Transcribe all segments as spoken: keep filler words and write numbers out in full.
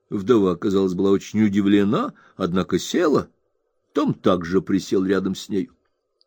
Вдова, казалось, была очень удивлена, однако села. Том также присел рядом с нею.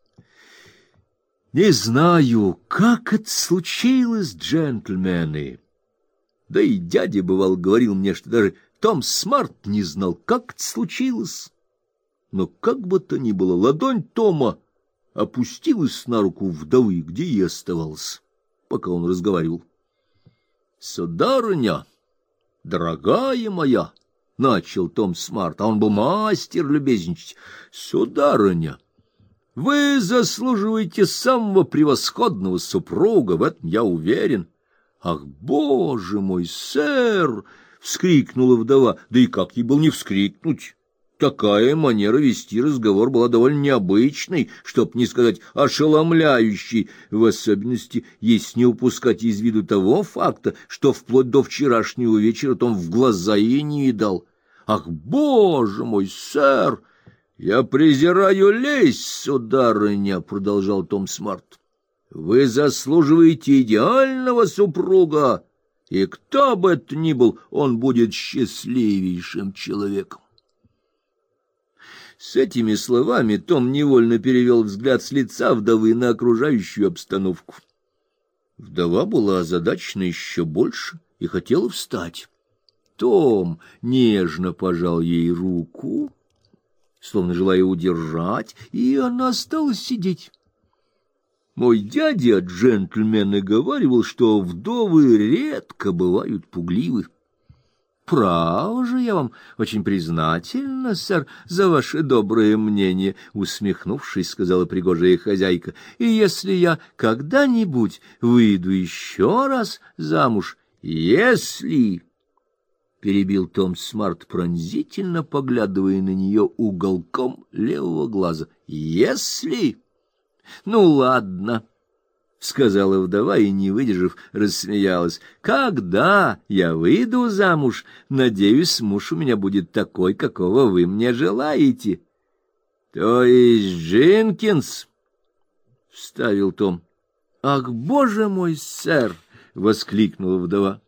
Не знаю, как это случилось, джентльмены. Да и дядя, бывал, говорил мне, что даже Том Смарт не знал, как это случилось. Но как бы то ни было, ладонь Тома опустилась на руку вдовы, где и оставалась, пока он разговаривал. — Сударыня, дорогая моя, — начал Том Смарт, а он был мастер любезничать, — сударыня, вы заслуживаете самого превосходного супруга, в этом я уверен. — Ах, боже мой, сэр! — вскрикнула вдова. Да и как ей было не вскрикнуть? Такая манера вести разговор была довольно необычной, чтоб не сказать ошеломляющей, в особенности, если не упускать из виду того факта, что вплоть до вчерашнего вечера Том в глаза ей не видал. — Ах, боже мой, сэр! — Я презираю лесть, сударыня, — продолжал Том Смарт. — Вы заслуживаете идеального супруга, и кто бы это ни был, он будет счастливейшим человеком. С этими словами Том невольно перевел взгляд с лица вдовы на окружающую обстановку. Вдова была озадачена еще больше и хотела встать. Том нежно пожал ей руку, словно желая удержать, и она стала сидеть. Мой дядя, джентльмен, и говаривал, что вдовы редко бывают пугливы. Право же, я вам очень признательна, сэр, за ваше доброе мнение, — усмехнувшись, сказала пригожая хозяйка. — И если я когда-нибудь выйду еще раз замуж, если... — перебил Том Смарт, пронзительно поглядывая на нее уголком левого глаза. — Если... — Ну, ладно, — сказала вдова и, не выдержав, рассмеялась. — Когда я выйду замуж, надеюсь, муж у меня будет такой, какого вы мне желаете. — То есть Дженкинс? — вставил Том. — Ах, боже мой, сэр! — воскликнула вдова.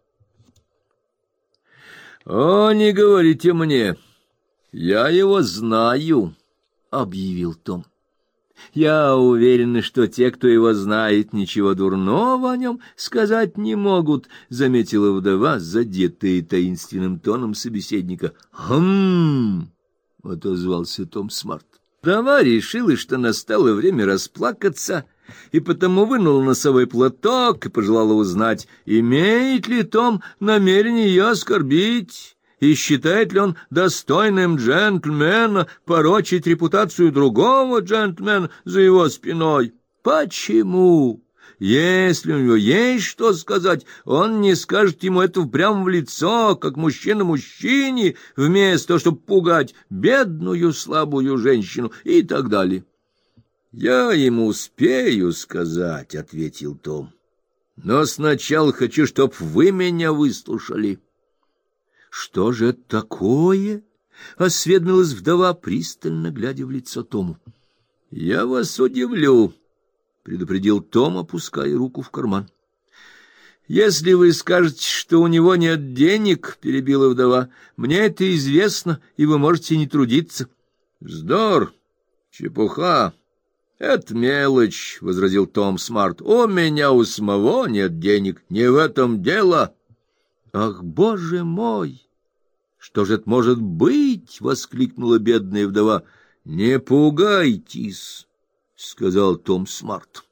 — О, не говорите мне, я его знаю, — объявил Том. — Я уверен, что те, кто его знает, ничего дурного о нем сказать не могут, — заметила вдова, задетая таинственным тоном собеседника. — Хм! — отозвался Том Смарт. Вдова решила, что настало время расплакаться, и потому вынула носовой платок и пожелала узнать, имеет ли Том намерение ее оскорбить, и считает ли он достойным джентльмена порочить репутацию другого джентльмена за его спиной. Почему? Если у него есть что сказать, он не скажет ему это прямо в лицо, как мужчина мужчине, вместо того, чтобы пугать бедную слабую женщину и так далее. — Я ему успею сказать, — ответил Том. — Но сначала хочу, чтоб вы меня выслушали. — Что же это такое? — осведомилась вдова, пристально глядя в лицо Тому. — Я вас удивлю, — предупредил Том, опуская руку в карман. — Если вы скажете, что у него нет денег, — перебила вдова, — мне это известно, и вы можете не трудиться. — Вздор, чепуха. — Это мелочь, — возразил Том Смарт. — У меня у самого нет денег, не в этом дело. — Ах, боже мой! Что же это может быть? — воскликнула бедная вдова. — Не пугайтесь, — сказал Том Смарт.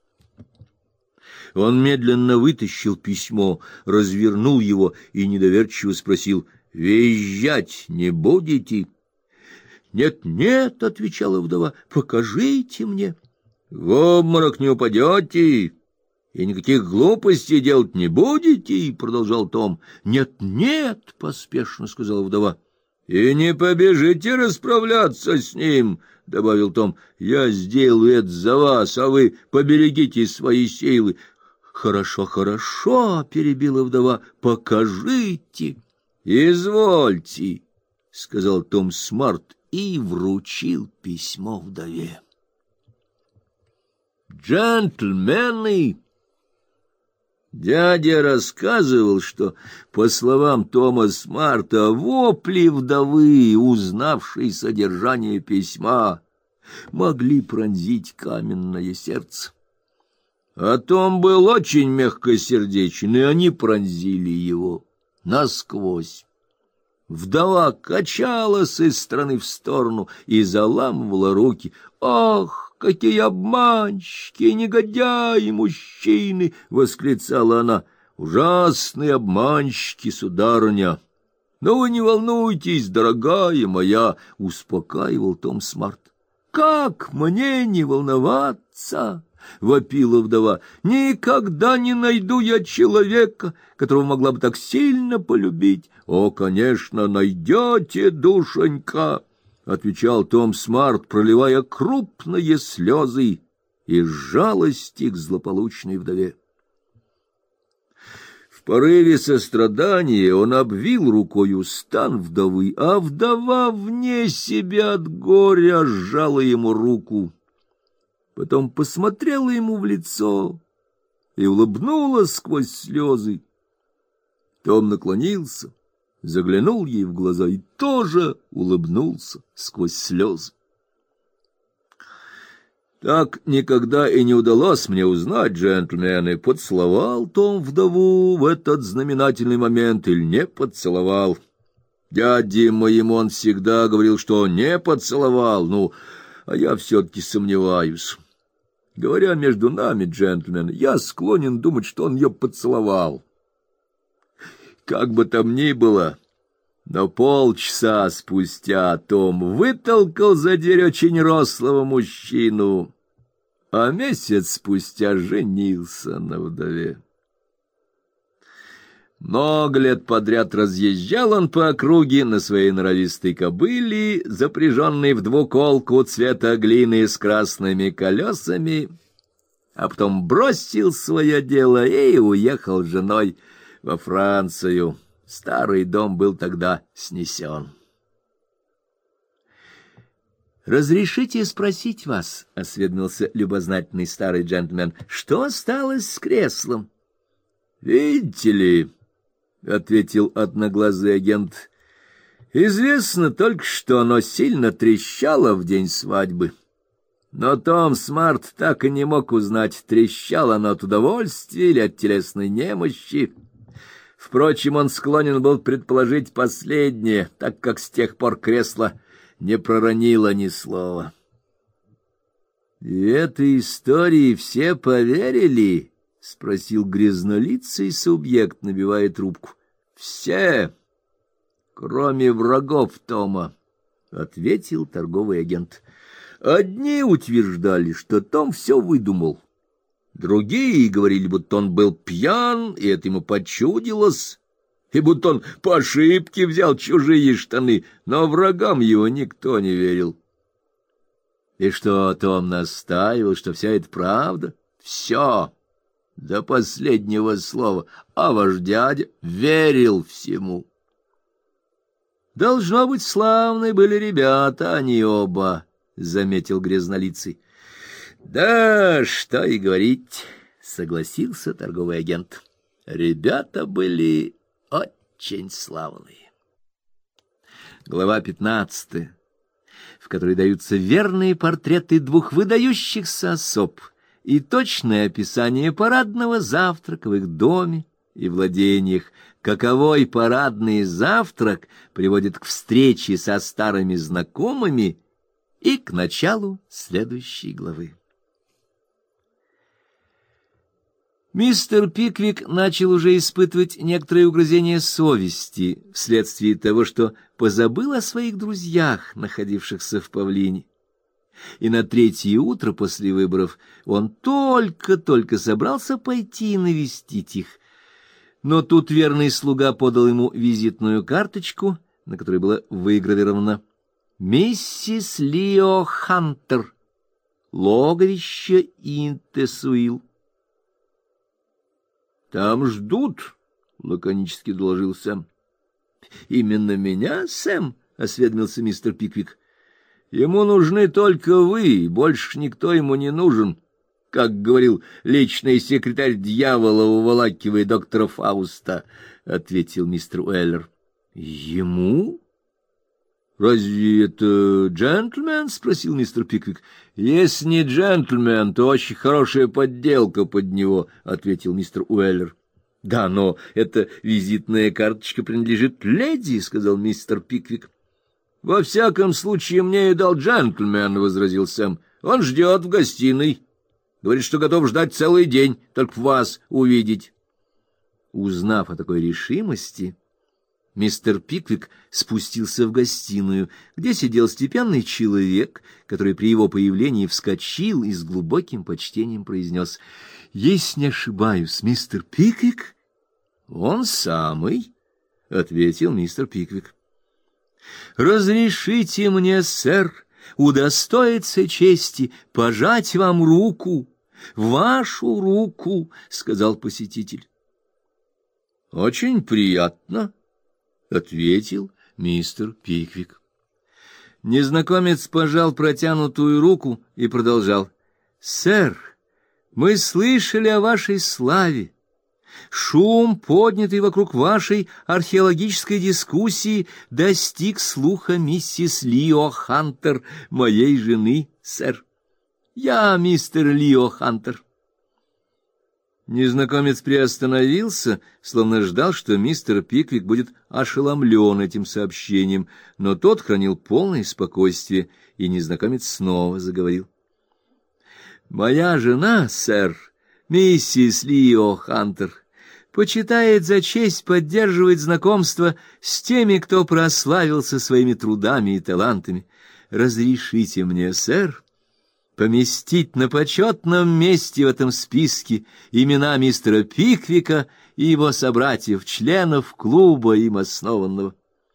Он медленно вытащил письмо, развернул его и недоверчиво спросил: — Визжать не будете? — Нет, нет, — отвечала вдова, — покажите мне. — В обморок не упадете и никаких глупостей делать не будете, — продолжал Том. — Нет, нет, — поспешно сказала вдова. — И не побежите расправляться с ним, — добавил Том. — Я сделаю это за вас, а вы поберегите свои силы. — Хорошо, хорошо, — перебила вдова, — покажите. — Извольте, — сказал Том Смарт и вручил письмо вдове. Джентльмены, Дядя рассказывал, что, по словам Тома Смарта, вопли вдовы, узнавшей содержание письма, могли пронзить каменное сердце. А Том был очень мягкосердечен, и они пронзили его насквозь. Вдова качалась из стороны в сторону и заламывала руки. «Ах, какие обманщики, негодяи, мужчины!» — восклицала она. «Ужасные обманщики, сударыня!» «Но вы не волнуйтесь, дорогая моя!» — успокаивал Том Смарт. «Как мне не волноваться?» — вопила вдова. «Никогда не найду я человека, которого могла бы так сильно полюбить». «О, конечно, найдете, душенька», — отвечал Том Смарт, проливая крупные слезы из жалости к злополучной вдове. В порыве сострадания он обвил рукою стан вдовы, а вдова вне себя от горя сжала ему руку. Потом посмотрела ему в лицо и улыбнулась сквозь слезы. Том наклонился, заглянул ей в глаза и тоже улыбнулся сквозь слезы. «Так никогда и не удалось мне узнать, джентльмены, поцеловал Том вдову в этот знаменательный момент или не поцеловал. Дяде моему он всегда говорил, что не поцеловал, ну, а я все-таки сомневаюсь. Говоря между нами, джентльмены, я склонен думать, что он ее поцеловал. Как бы там ни было, но полчаса спустя Том вытолкал за дверь очень рослого мужчину, а месяц спустя женился на вдове. Много лет подряд разъезжал он по округе на своей норовистой кобыле, запряженной в двуколку цвета глины с красными колесами, а потом бросил свое дело и уехал с женой во Францию. Старый дом был тогда снесен. «Разрешите спросить вас, — осведомился любознательный старый джентльмен, — что осталось с креслом?» «Видите ли, — ответил одноглазый агент, — известно только, что оно сильно трещало в день свадьбы. Но Том Смарт так и не мог узнать, трещало оно от удовольствия или от телесной немощи. Впрочем, он склонен был предположить последнее, так как с тех пор кресло не проронило ни слова». «И этой истории все поверили?» — спросил грязнолицый субъект, набивая трубку. «Все, кроме врагов Тома», — ответил торговый агент. «Одни утверждали, что Том все выдумал. Другие говорили, будто он был пьян, и это ему почудилось, и будто он по ошибке взял чужие штаны, но врагам его никто не верил». «И что, Том настаивал, что вся это правда?» «Все, до последнего слова, а ваш дядя верил всему». «Должно быть, славные были ребята, они оба», — заметил грязнолицый. «Да, что и говорить», — согласился торговый агент. «Ребята были очень славные». Глава пятнадцатая, в которой даются верные портреты двух выдающихся особ и точное описание парадного завтрака в их доме и владениях. Каковой парадный завтрак приводит к встрече со старыми знакомыми и к началу следующей главы. Мистер Пиквик начал уже испытывать некоторые угрызения совести вследствие того, что позабыл о своих друзьях, находившихся в Павлине. И на третье утро после выборов он только-только собрался пойти навестить их. Но тут верный слуга подал ему визитную карточку, на которой было выгравировано: «Миссис Лио Хантер, логовище Интесуил». «Там ждут», — лаконически доложил Сэм. «Именно меня, Сэм?» — осведомился мистер Пиквик. «Ему нужны только вы, больше никто ему не нужен. как говорил личный секретарь дьявола, уволакивая доктора Фауста, — ответил мистер Уэллер. — Ему? — Разве это джентльмен? — спросил мистер Пиквик. — Если не джентльмен, то очень хорошая подделка под него, — ответил мистер Уэллер. — Да, но эта визитная карточка принадлежит леди, — сказал мистер Пиквик. — Во всяком случае, мне и дал джентльмен, — возразил Сэм. — Он ждет в гостиной. Говорит, что готов ждать целый день, только вас увидеть. Узнав о такой решимости, мистер Пиквик спустился в гостиную, где сидел степенный человек, который при его появлении вскочил и с глубоким почтением произнес: — Если не ошибаюсь, мистер Пиквик? — Он самый, — ответил мистер Пиквик. — Разрешите мне, сэр, удостоиться чести пожать вам руку, вашу руку, — сказал посетитель. — Очень приятно, — ответил мистер Пиквик. Незнакомец пожал протянутую руку и продолжал: — Сэр, мы слышали о вашей славе. Шум, поднятый вокруг вашей археологической дискуссии, достиг слуха миссис Лио Хантер, моей жены, сэр. Я мистер Лио Хантер. Незнакомец приостановился, словно ждал, что мистер Пиквик будет ошеломлен этим сообщением, но тот хранил полное спокойствие, и незнакомец снова заговорил. — Моя жена, сэр, миссис Лио Хантер, почитает за честь поддерживать знакомство с теми, кто прославился своими трудами и талантами. Разрешите мне, сэр, поместить на почетном месте в этом списке имена мистера Пиквика и его собратьев, членов клуба им основанного.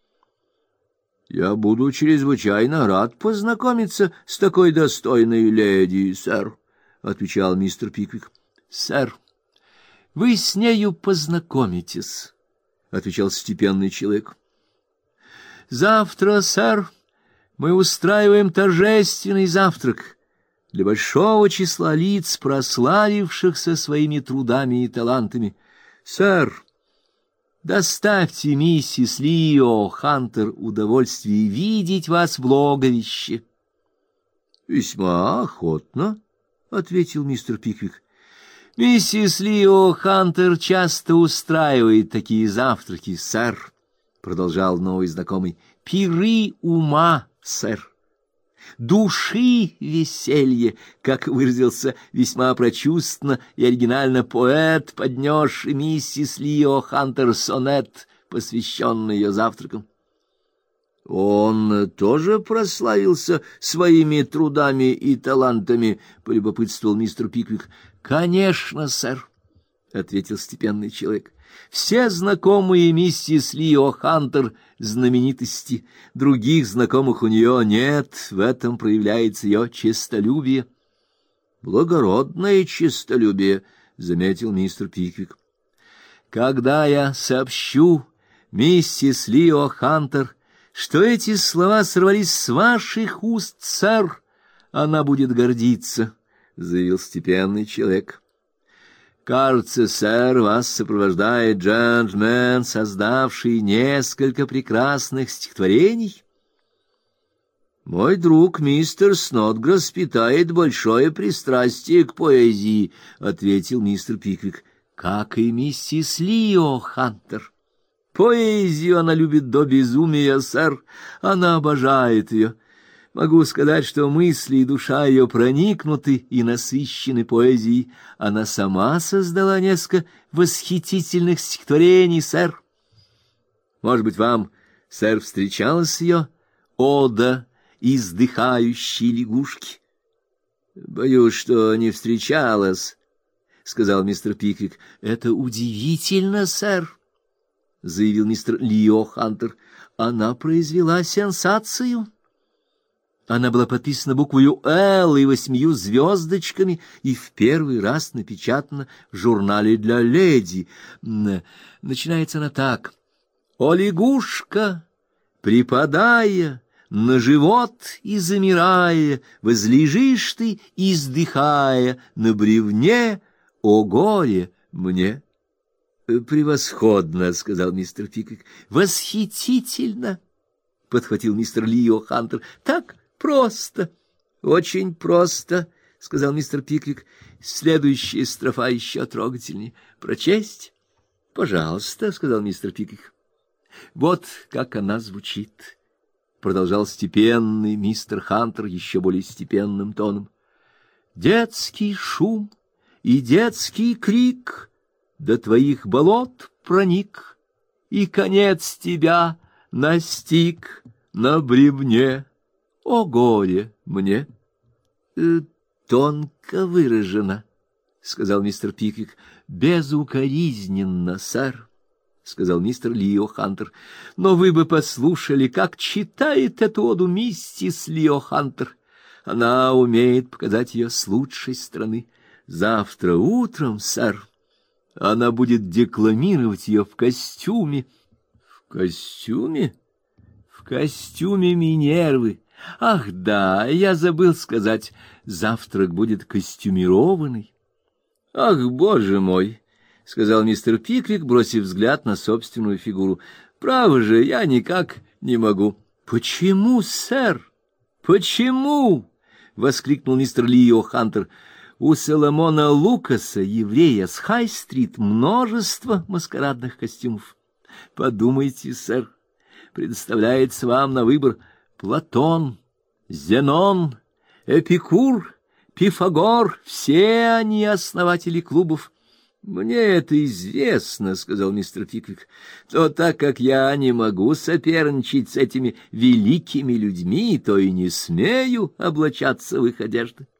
— Я буду чрезвычайно рад познакомиться с такой достойной леди, сэр, — отвечал мистер Пиквик. — Сэр, вы с нею познакомитесь, — отвечал степенный человек. — Завтра, сэр, мы устраиваем торжественный завтрак для большого числа лиц, прославившихся своими трудами и талантами. Сэр, доставьте миссис Лио Хантер удовольствие видеть вас в логовище. — Весьма охотно, — ответил мистер Пиквик. — Миссис Лио Хантер часто устраивает такие завтраки, сэр, — продолжал новый знакомый. — Пиры ума, сэр. Души веселье, как выразился весьма прочувственно и оригинально поэт, поднесший миссис Лио Хантер сонет, посвященный ее завтракам. — Он тоже прославился своими трудами и талантами? — полюбопытствовал мистер Пиквик. — Конечно, сэр, — ответил степенный человек. — Все знакомые миссис Лио Хантер — знаменитости, других знакомых у нее нет, в этом проявляется ее честолюбие. — Благородное честолюбие, — заметил мистер Пиквик. — Когда я сообщу миссис Лио Хантер, что эти слова сорвались с ваших уст, сэр, она будет гордиться, — заявил степенный человек. — Кажется, сэр, вас сопровождает джентльмен, создавший несколько прекрасных стихотворений. — Мой друг мистер Снотграсс питает большое пристрастие к поэзии, — ответил мистер Пиквик. — Как и миссис Лио Хантер. Поэзию она любит до безумия, сэр, она обожает ее. Могу сказать, что мысли и душа ее проникнуты и насыщены поэзией. Она сама создала несколько восхитительных стихотворений, сэр. Может быть, вам, сэр, встречалась ее ода издыхающей лягушки? — Боюсь, что не встречалась, — сказал мистер Пиквик. — Это удивительно, сэр, — заявил мистер Лио Хантер. — Она произвела сенсацию. Она была подписана буквою «Л» и восьмью звездочками и в первый раз напечатана в журнале для леди. Начинается она так: «О, лягушка, припадая на живот и замирая, возлежишь ты, издыхая, на бревне, о горе мне. — Превосходно, — сказал мистер Пиквик. — Восхитительно, — подхватил мистер Лио Хантер. — Так просто. — Очень просто, — сказал мистер Пиквик. — Следующая строфа еще трогательнее. Прочесть? — Пожалуйста, — сказал мистер Пиквик. — Вот как она звучит, — продолжал степенный мистер Хантер еще более степенным тоном. — Детский шум и детский крик до твоих болот проник, и конец тебя настиг на бревне. О горе мне! Э, тонко выражено, — сказал мистер Пиквик. — Безукоризненно, сэр, — сказал мистер Лио Хантер. — Но вы бы послушали, как читает эту оду миссис Лио Хантер. Она умеет показать ее с лучшей стороны. Завтра утром, сэр, она будет декламировать ее в костюме. — В костюме? — В костюме Минервы. Ах, да, я забыл сказать, завтрак будет костюмированный. — Ах, боже мой! — сказал мистер Пиквик, бросив взгляд на собственную фигуру. — Право же, я никак не могу. — Почему, сэр? Почему? — воскликнул мистер Лио Хантер. — У Соломона Лукаса, еврея с Хай-стрит, множество маскарадных костюмов. Подумайте, сэр, предоставляется вам на выбор Платон, Зенон, Эпикур, Пифагор, все они основатели клубов. — Мне это известно, — сказал мистер Пиквик, — то так как я не могу соперничать с этими великими людьми, то и не смею облачаться в их одежды.